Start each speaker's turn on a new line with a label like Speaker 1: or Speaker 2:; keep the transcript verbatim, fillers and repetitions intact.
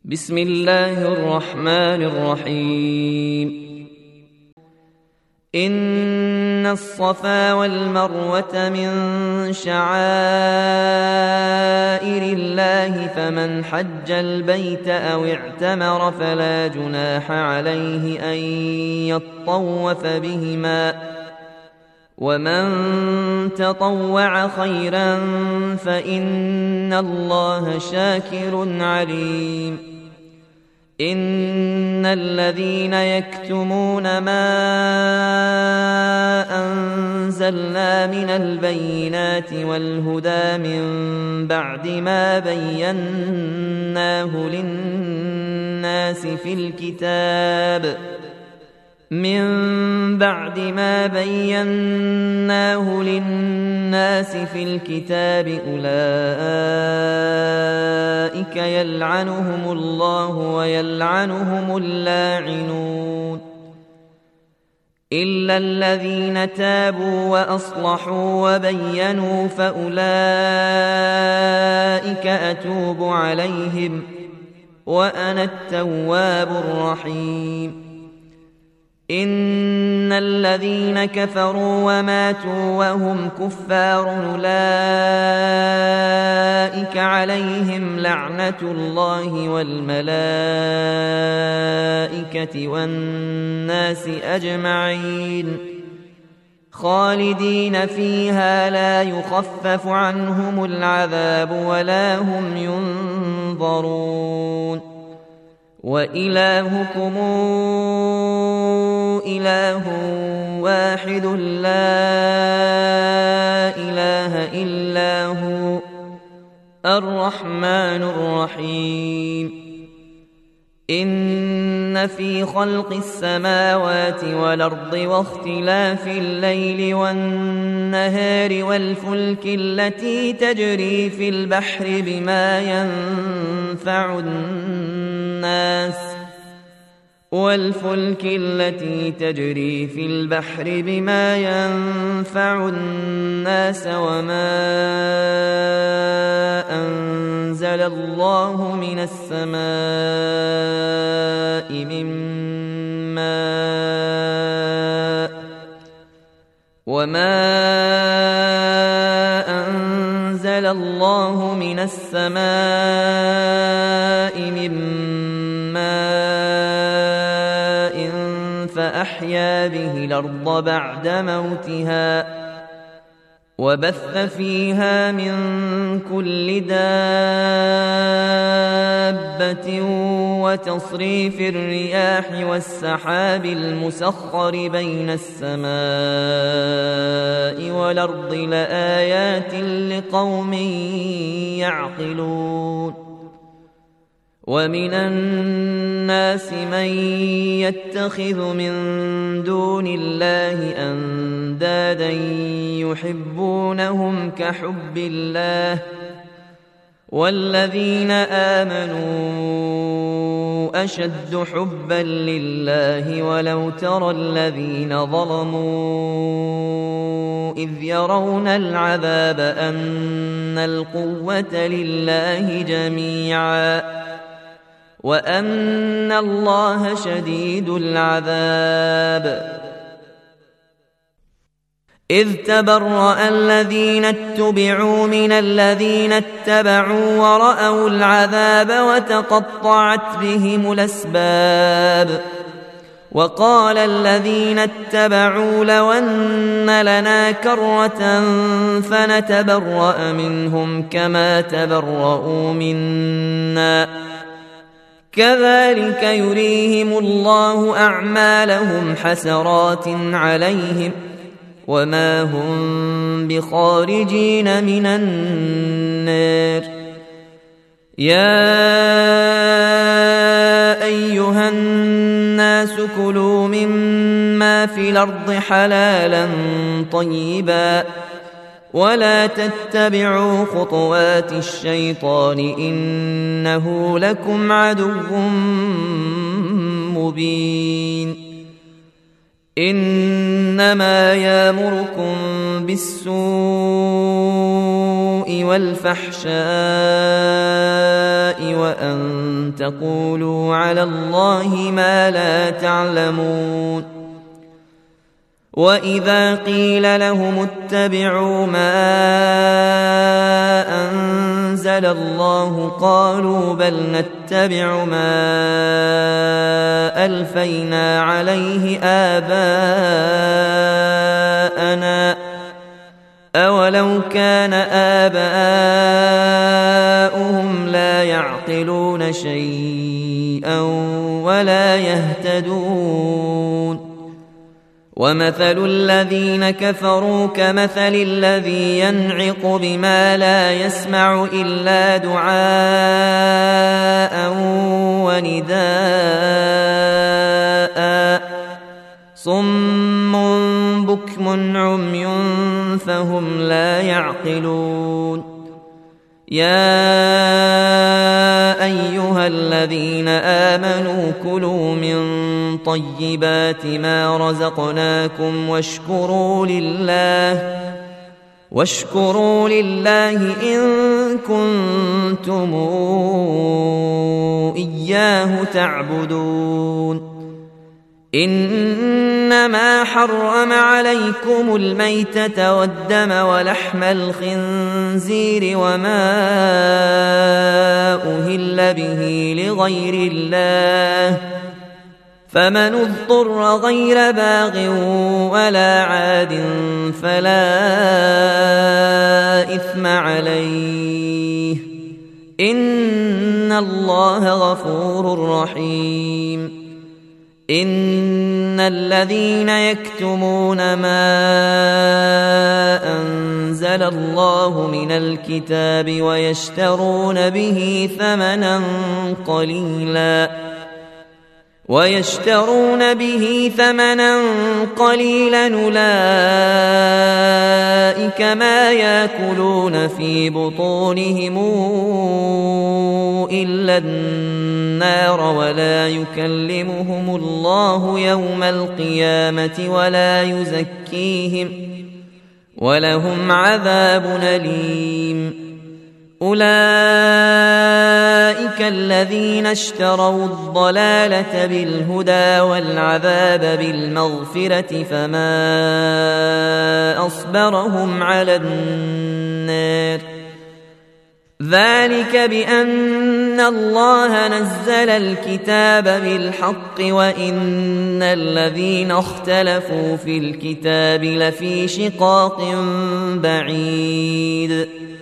Speaker 1: بسم الله الرحمن الرحيم. إن الصفا والمروة من شعائر الله فمن حج البيت أو اعتمر فلا جناح عليه أن يطوف بهما، ومن تطوع خيرا فإن الله شاكر عليم. إن الذين يكتمون ما أنزلنا من البينات والهدى من بعد ما بيناه للناس في الكتاب من بعد ما بيناه للناس في الكتاب أولئك يلعنهم الله ويلعنهم اللاعنون، إلا الذين تابوا وأصلحوا وبينوا فأولئك أتوب عليهم وأنا التواب الرحيم. إن الذين كفروا وماتوا وهم كفار أولئك عليهم لعنة الله والملائكة والناس أجمعين خالدين فيها لا يخفف عنهم العذاب ولا هم ينظرون. وإلهكم إله واحد لا إله إلا هو الرحمن الرحيم. إن في خلق السماوات والأرض واختلاف الليل والنهار والفلك التي تجري في البحر بما ينفع الناس والفلك التي تجري في البحر بما ينفع الناس وما أنزل الله من السماء من ماء وما أنزل الله من السماء من ماء فأحيا به الأرض بعد موتها وبث فيها من كل دابة وتصريف الرياح والسحاب المسخر بين السماء والأرض لآيات لقوم يعقلون. ومن الناس من يتخذ من دون الله أندادا يحبونهم كحب الله والذين آمنوا أشد حبا لله ولو ترى الذين ظلموا إذ يرون العذاب أن القوة لله جميعا وأن الله شديد العذاب. إذ تبرأ الذين اتبعوا من الذين اتبعوا ورأوا العذاب وتقطعت بهم الأسباب. وقال الذين اتبعوا لو أن لنا كرة فنتبرأ منهم كما تبرؤوا منا كذلك يريهم الله أعمالهم حسرات عليهم وما هم بخارجين من النار. يا أيها الناس كلوا مما في الأرض حلالا طيبا ولا تتبعوا خطوات الشيطان إنه لكم عدو مبين. إنما يأمركم بالسوء والفحشاء وأن تقولوا على الله ما لا تعلمون وإذا قيل لهم اتبعوا ما أنزل الله قالوا بل نتبع ما ألفينا عليه آباءنا أولو كان آباؤهم لا يعقلون شيئا ولا يهتدون ومثل الذين كفروا كمثل الذي ينعق بما لا يسمع إلا دعاء ونداء صم بكم عمي فهم لا يعقلون يا أيها الذين آمنوا كلوا من طيبات ما رزقناكم واشكروا لله واشكروا لله إن كنتم إياه تعبدون إنما حرم عليكم الميتة والدم ولحم الخنزير وما أهل به لغير الله فمن اضطر غير باغ ولا عاد فلا إثم عليه إن الله غفور رحيم إن الذين يكتمون ما أنزل الله من الكتاب ويشترون به ثمنا قليلا ويشترون به ثمنا قليلا أولئك ما يأكلون في بطونهم إلا النار ولا يكلمهم الله يوم القيامة ولا يزكيهم ولهم عذاب أليم أولئك الذين اشتروا الضلالة بالهدى والعذاب بالمغفرة فما أصبرهم على النار ذلك بأن الله نزل الكتاب بالحق وإن الذين اختلفوا في الكتاب لفي شقاق بعيد